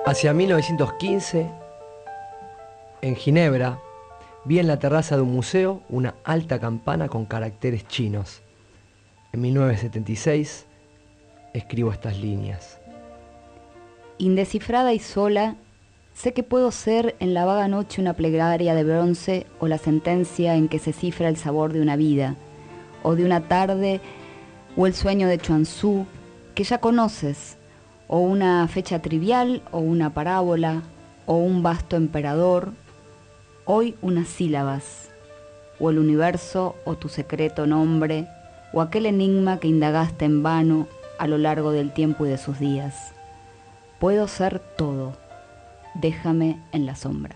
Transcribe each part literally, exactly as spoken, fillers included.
Hacia mil novecientos quince, en Ginebra, vi en la terraza de un museo una alta campana con caracteres chinos. En mil novecientos setenta y seis, escribo estas líneas. Indescifrada y sola, sé que puedo ser en la vaga noche una plegaria de bronce o la sentencia en que se cifra el sabor de una vida, o de una tarde, o el sueño de Chuang Tzu, que ya conoces, o una fecha trivial, o una parábola, o un vasto emperador, hoy unas sílabas, o el universo, o tu secreto nombre, o aquel enigma que indagaste en vano a lo largo del tiempo y de sus días. Puedo ser todo, déjame en la sombra.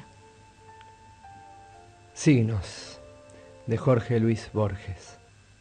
Signos, de Jorge Luis Borges.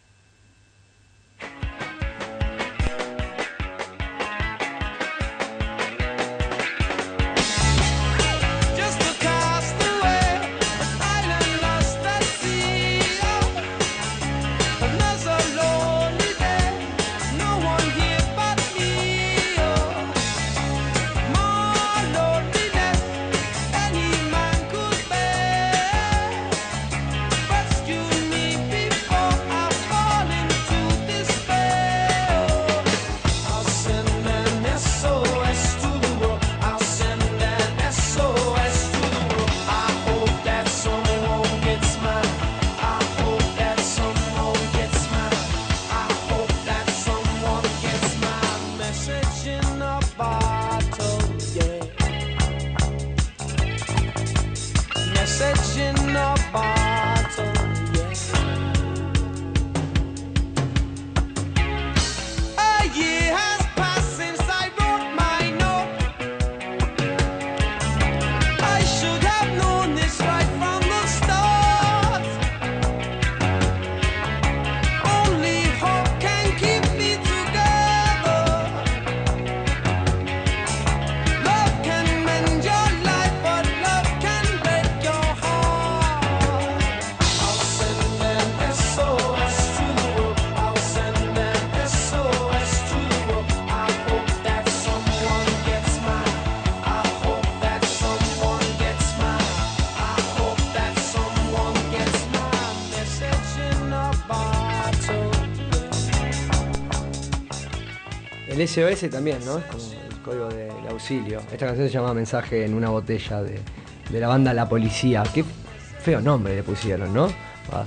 El S O S también, ¿no? Es como el código del auxilio. Esta canción se llama Mensaje en una botella, de, de la banda La Policía. Qué feo nombre le pusieron, ¿no? Ah.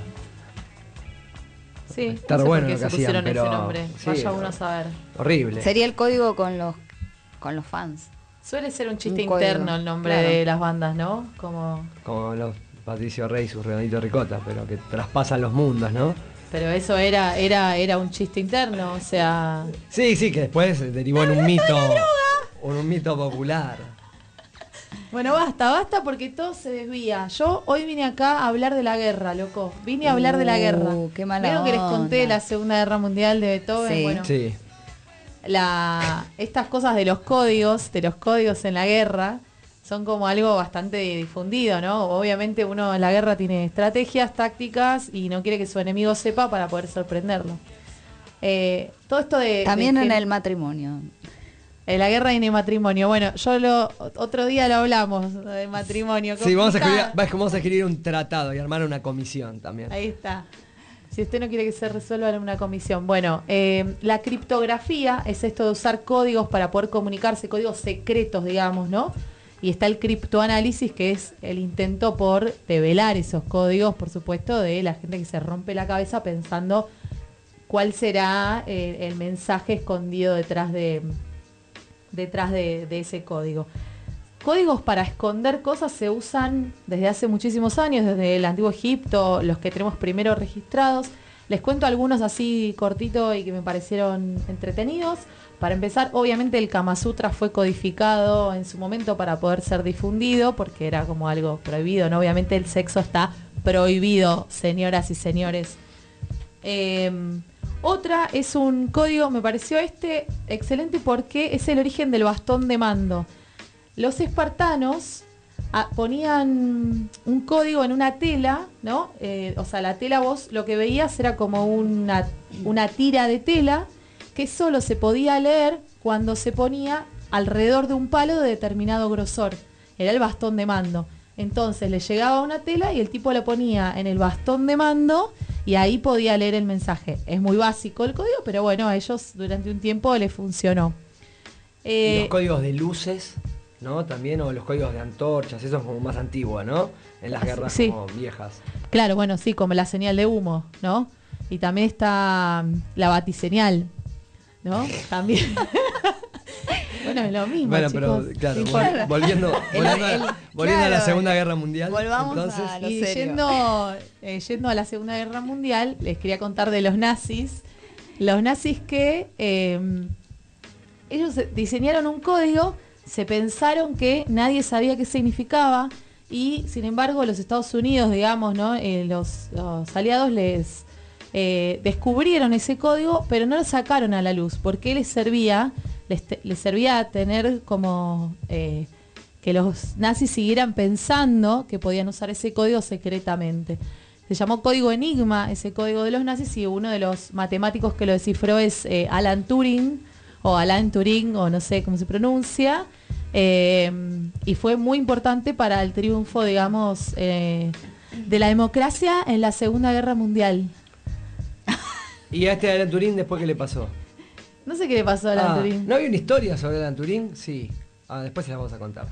Sí, Está no sé bueno por qué lo que se pusieron hacían, pero ese nombre. sí, Vaya uno a saber. Horrible. Sería el código con los, con los fans. Suele ser un chiste Un interno código, el nombre claro. de las bandas, ¿no? Como... Como los Patricio Rey y sus redonditos ricota, pero que traspasan los mundos, ¿no? Pero eso era, era, era un chiste interno, o sea... Sí, sí, que después derivó en un mito, en un mito popular. Bueno, basta, basta porque todo se desvía. Yo hoy vine acá a hablar de la guerra, loco. Vine a hablar de la guerra. Uh, qué mala ¿Vieron que les conté onda. la Segunda Guerra Mundial de Beethoven? Sí. Bueno, Sí. la, estas cosas de los códigos, de los códigos en la guerra, son como algo bastante difundido, ¿no? Obviamente uno en la guerra tiene estrategias, tácticas y no quiere que su enemigo sepa para poder sorprenderlo. Eh, todo esto de... También de en que- el matrimonio. En la guerra y en el matrimonio. Bueno, yo lo otro día lo hablamos del matrimonio. Sí, vamos a, escribir, complicado. vamos a escribir un tratado y armar una comisión también. Ahí está. Si usted no quiere que se resuelva en una comisión. Bueno, eh, la criptografía es esto de usar códigos para poder comunicarse, códigos secretos, digamos, ¿no? Y está el criptoanálisis, que es el intento por develar esos códigos, por supuesto, de la gente que se rompe la cabeza pensando cuál será eh, el mensaje escondido detrás de, detrás de, de ese código. Códigos para esconder cosas se usan desde hace muchísimos años, desde el antiguo Egipto, los que tenemos primero registrados. Les cuento algunos así cortito y que me parecieron entretenidos. Para empezar, obviamente el Kama Sutra fue codificado en su momento para poder ser difundido, porque era como algo prohibido, ¿no? Obviamente el sexo está prohibido, señoras y señores. Eh, otra es un código, me pareció este excelente porque es el origen del bastón de mando. Los espartanos ah, ponían un código en una tela, ¿no? Eh, o sea, la tela vos lo que veías era como una, una tira de tela que solo se podía leer cuando se ponía alrededor de un palo de determinado grosor. Era el bastón de mando. Entonces le llegaba una tela y el tipo lo ponía en el bastón de mando y ahí podía leer el mensaje. Es muy básico el código, pero bueno, a ellos durante un tiempo les funcionó. Eh, y los códigos de luces, ¿no? También, o los códigos de antorchas, eso es como más antiguo, ¿no? En las guerras sí. como viejas. Claro, bueno, sí, como la señal de humo, ¿no? Y también está la batiseñal, ¿no? También. Bueno, es lo mismo, bueno, chicos. Pero, claro, vol volviendo, volviendo, el, el, a, volviendo claro, a la Segunda Guerra Mundial. Volvamos entonces, a lo y serio. Yendo, eh, yendo a la Segunda Guerra Mundial, les quería contar de los nazis. Los nazis que eh, ellos diseñaron un código, se pensaron que nadie sabía qué significaba y, sin embargo, los Estados Unidos, digamos, ¿no? Eh, los, los aliados les eh, descubrieron ese código, pero no lo sacaron a la luz, porque les servía... Les, les servía tener como eh, que los nazis siguieran pensando que podían usar ese código secretamente. Se llamó código Enigma, ese código de los nazis, y uno de los matemáticos que lo descifró es eh, Alan Turing, o Alan Turing, o no sé cómo se pronuncia, eh, y fue muy importante para el triunfo, digamos, eh, de la democracia en la Segunda Guerra Mundial. ¿Y a este Alan Turing después qué le pasó? No sé qué le pasó a Alan ah, Turing. ¿No había una historia sobre Alan Turing? Sí. Ah, después se la vamos a contar.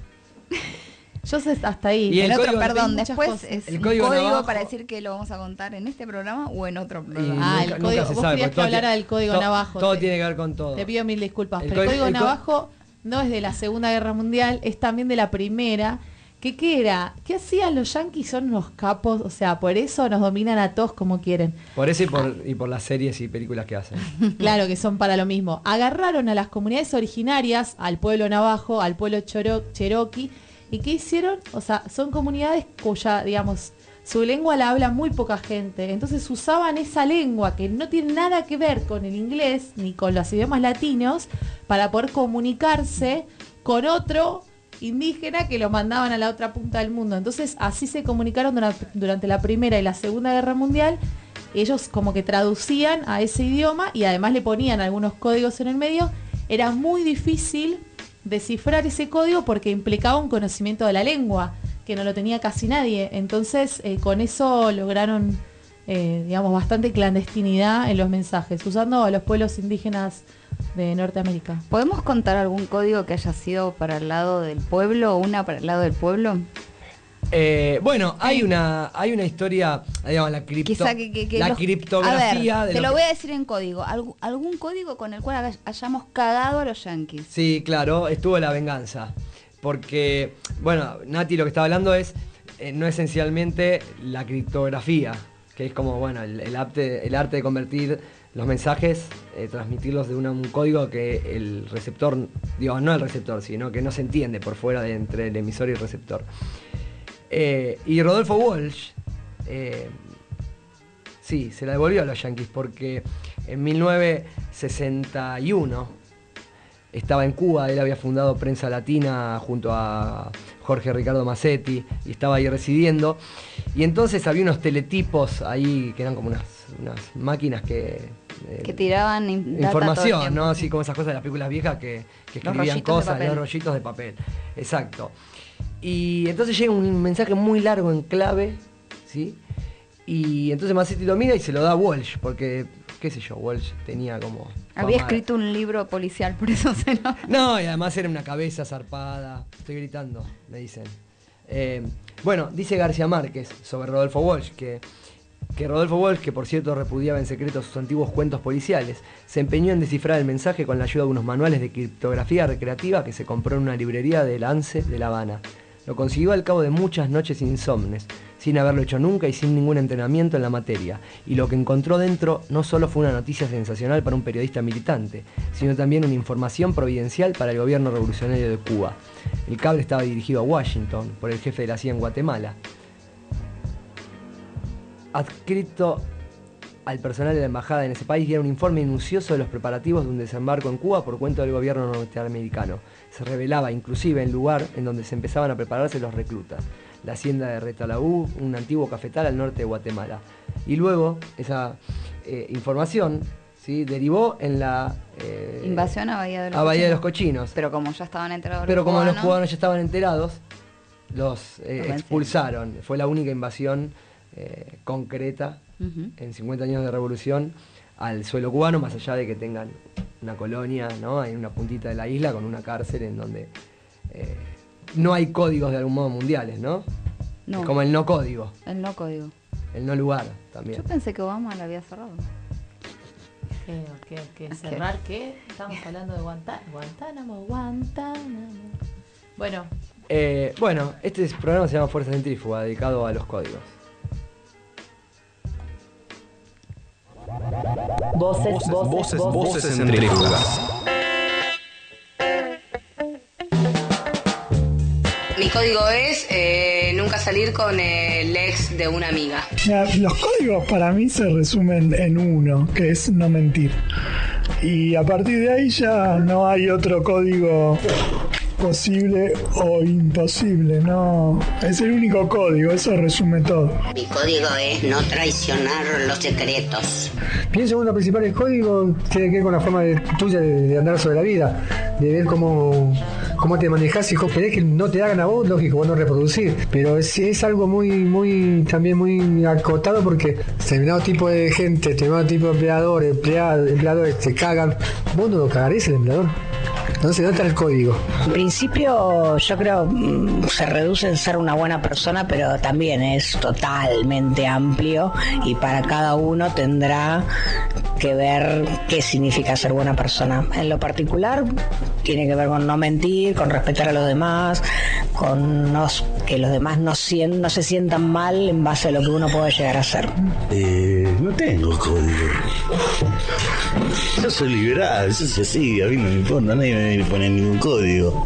Yo sé hasta ahí. Y el, el otro, código, perdón, después es el un código, código navajo, para decir que lo vamos a contar en este programa o en otro programa. Ah, nunca, el código. Vos sabe, querías que hablara del código to, navajo. Todo te, tiene que ver con todo. Te pido mil disculpas. El pero el código el navajo no es de la Segunda Guerra Mundial, es también de la Primera. ¿Qué, qué era? ¿Qué hacían los yanquis? Son unos capos, o sea, por eso nos dominan a todos como quieren. Por eso y por, y por las series y películas que hacen. Claro, que son para lo mismo. Agarraron a las comunidades originarias, al pueblo navajo, al pueblo choro, cherokee, ¿y qué hicieron? O sea, son comunidades cuya, digamos, su lengua la habla muy poca gente. Entonces usaban esa lengua que no tiene nada que ver con el inglés ni con los idiomas latinos para poder comunicarse con otro indígena que lo mandaban a la otra punta del mundo. Entonces así se comunicaron durante, durante la Primera y la Segunda Guerra Mundial. Ellos como que traducían a ese idioma y además le ponían algunos códigos en el medio. Era muy difícil descifrar ese código porque implicaba un conocimiento de la lengua que no lo tenía casi nadie. Entonces eh, con eso lograron eh, digamos bastante clandestinidad en los mensajes, usando a los pueblos indígenas de Norteamérica. ¿Podemos contar algún código que haya sido para el lado del pueblo o una para el lado del pueblo? Eh, bueno, hay una hay una historia, digamos, la, cripto, Quizá que, que, que la los, criptografía. A ver, de te lo, lo que, voy a decir en código. ¿Algún, algún código con el cual hayamos cagado a los yanquis? Sí, claro, estuvo la venganza. Porque, bueno, Nati lo que está hablando es, eh, no esencialmente la criptografía, que es como, bueno, el, el, arte, el arte de convertir los mensajes, eh, transmitirlos de una, un código que el receptor, digo, no el receptor, sino que no se entiende por fuera de entre el emisor y el receptor. Eh, y Rodolfo Walsh, eh, sí, se la devolvió a los yanquis porque en mil novecientos sesenta y uno estaba en Cuba, él había fundado Prensa Latina junto a Jorge Ricardo Massetti y estaba ahí residiendo. Y entonces había unos teletipos ahí que eran como unas, unas máquinas que... Eh, que tiraban in información, ¿no? Así como esas cosas de las películas viejas que, que escribían cosas, los rollitos de papel. Exacto. Y entonces llega un mensaje muy largo en clave, ¿sí? Y entonces Massetti lo mira y se lo da a Walsh, porque, qué sé yo, Walsh tenía como... Había fama. Escrito un libro policial, por eso se lo... No, y además era una cabeza zarpada. Estoy gritando, me dicen. Eh, bueno, dice García Márquez sobre Rodolfo Walsh, que, que Rodolfo Walsh, que por cierto repudiaba en secreto sus antiguos cuentos policiales, se empeñó en descifrar el mensaje con la ayuda de unos manuales de criptografía recreativa que se compró en una librería del ANSE de La Habana. Lo consiguió al cabo de muchas noches insomnes, sin haberlo hecho nunca y sin ningún entrenamiento en la materia. Y lo que encontró dentro no solo fue una noticia sensacional para un periodista militante, sino también una información providencial para el gobierno revolucionario de Cuba. El cable estaba dirigido a Washington por el jefe de la C I A en Guatemala. Adscrito al personal de la embajada en ese país y era un informe minucioso de los preparativos de un desembarco en Cuba por cuenta del gobierno norteamericano. Se revelaba inclusive el lugar en donde se empezaban a prepararse los reclutas, la hacienda de Retalaú, un antiguo cafetal al norte de Guatemala. Y luego esa eh, información ¿sí? Derivó en la eh, invasión a Bahía de los a Bahía de los Cochinos. Cochinos. Pero como ya estaban enterados Pero los como cubanos, los cubanos ya estaban enterados, los eh, Los expulsaron. Fue la única invasión eh, concreta uh-huh. en cincuenta años de revolución al suelo cubano, más allá de que tengan una colonia, ¿no? En una puntita de la isla con una cárcel en donde eh, no hay códigos de algún modo mundiales, ¿no? No. Como el no código, El no código. el no lugar también. Yo pensé que Obama la había cerrado. ¿Qué, qué, qué, cerrar qué? Estamos hablando de Guantánamo, Guantánamo, Guantánamo. Bueno. Eh, bueno, este programa se llama Fuerza Centrífuga, dedicado a los códigos. Voces, voces, voces, voces centrífugas. Mi código es eh, nunca salir con el ex de una amiga. Mira, los códigos para mí se resumen en uno, que es no mentir. Y a partir de ahí ya no hay otro código posible o imposible, no. Es el único código, eso resume todo. Mi código es no traicionar los secretos. Pienso que uno de los principales códigos tiene que ver con la forma de, tuya de, de andar sobre la vida, de ver cómo, cómo te manejás y cómo querés que no te hagan a vos, lógico, vos no reproducir. Pero es, es algo muy, muy, también muy acotado porque determinado tipo de gente, determinado tipo de empleadores, empleados, empleadores te cagan. Vos no lo cagarés el empleador. Entonces, ¿dónde está el código? En principio, yo creo mm, se reduce en ser una buena persona, pero también es totalmente amplio y para cada uno tendrá que ver qué significa ser buena persona. En lo particular, tiene que ver con no mentir, con respetar a los demás, con no, que los demás no, sien, no se sientan mal en base a lo que uno puede llegar a ser. Eh, no tengo código. Yo soy liberal, yo soy así, a mí no me importa, nadie me pone ningún código.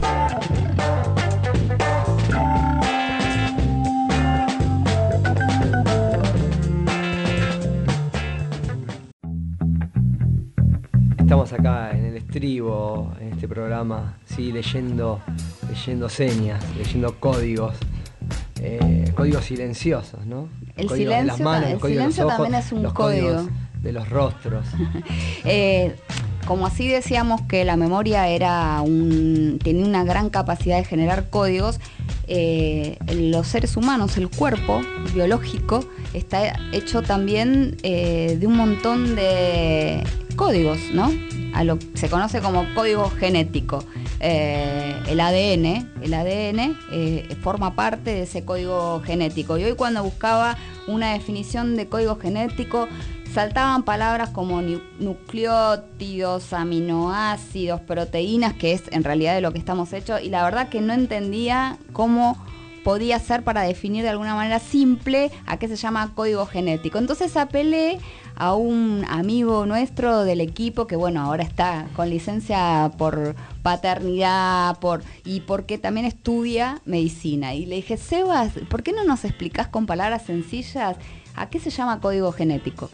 Estamos acá en el estribo, en este programa, sí, leyendo, leyendo señas, leyendo códigos, eh, códigos silenciosos, ¿no? El códigos silencio, de las manos, el los códigos silencio de los ojos, también es un los código. códigos de los rostros. eh, como así decíamos que la memoria era un, tenía una gran capacidad de generar códigos, eh, los seres humanos, el cuerpo biológico, está hecho también eh, de un montón de códigos, ¿no? A lo que se conoce como código genético. Eh, el A D N, el A D N eh, forma parte de ese código genético. Y hoy cuando buscaba una definición de código genético, saltaban palabras como nucleótidos, aminoácidos, proteínas, que es en realidad de lo que estamos hechos, y la verdad que no entendía cómo podía ser para definir de alguna manera simple a qué se llama código genético. Entonces apelé a un amigo nuestro del equipo que bueno, ahora está con licencia por paternidad por y porque también estudia medicina. Y le dije, Sebas, ¿por qué no nos explicás con palabras sencillas a qué se llama código genético?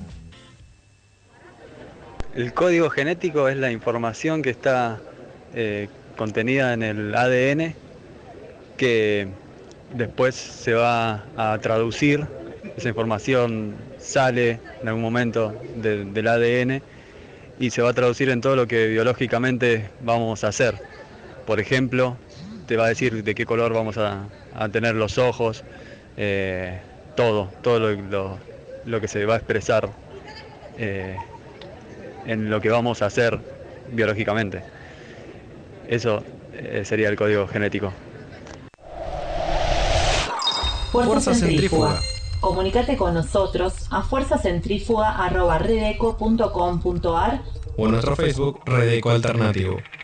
El código genético es la información que está eh, contenida en el A D N que después se va a traducir. Esa información sale en algún momento de, del A D N y se va a traducir en todo lo que biológicamente vamos a hacer. Por ejemplo, te va a decir de qué color vamos a, a tener los ojos, eh, todo, todo lo, lo, lo que se va a expresar eh, en lo que vamos a hacer biológicamente. Eso eh, sería el código genético. Fuerza Centrífuga. Comunícate con nosotros a fuerzacentrífuga arroba redeco punto com punto ar o en nuestro Facebook Redeco Alternativo.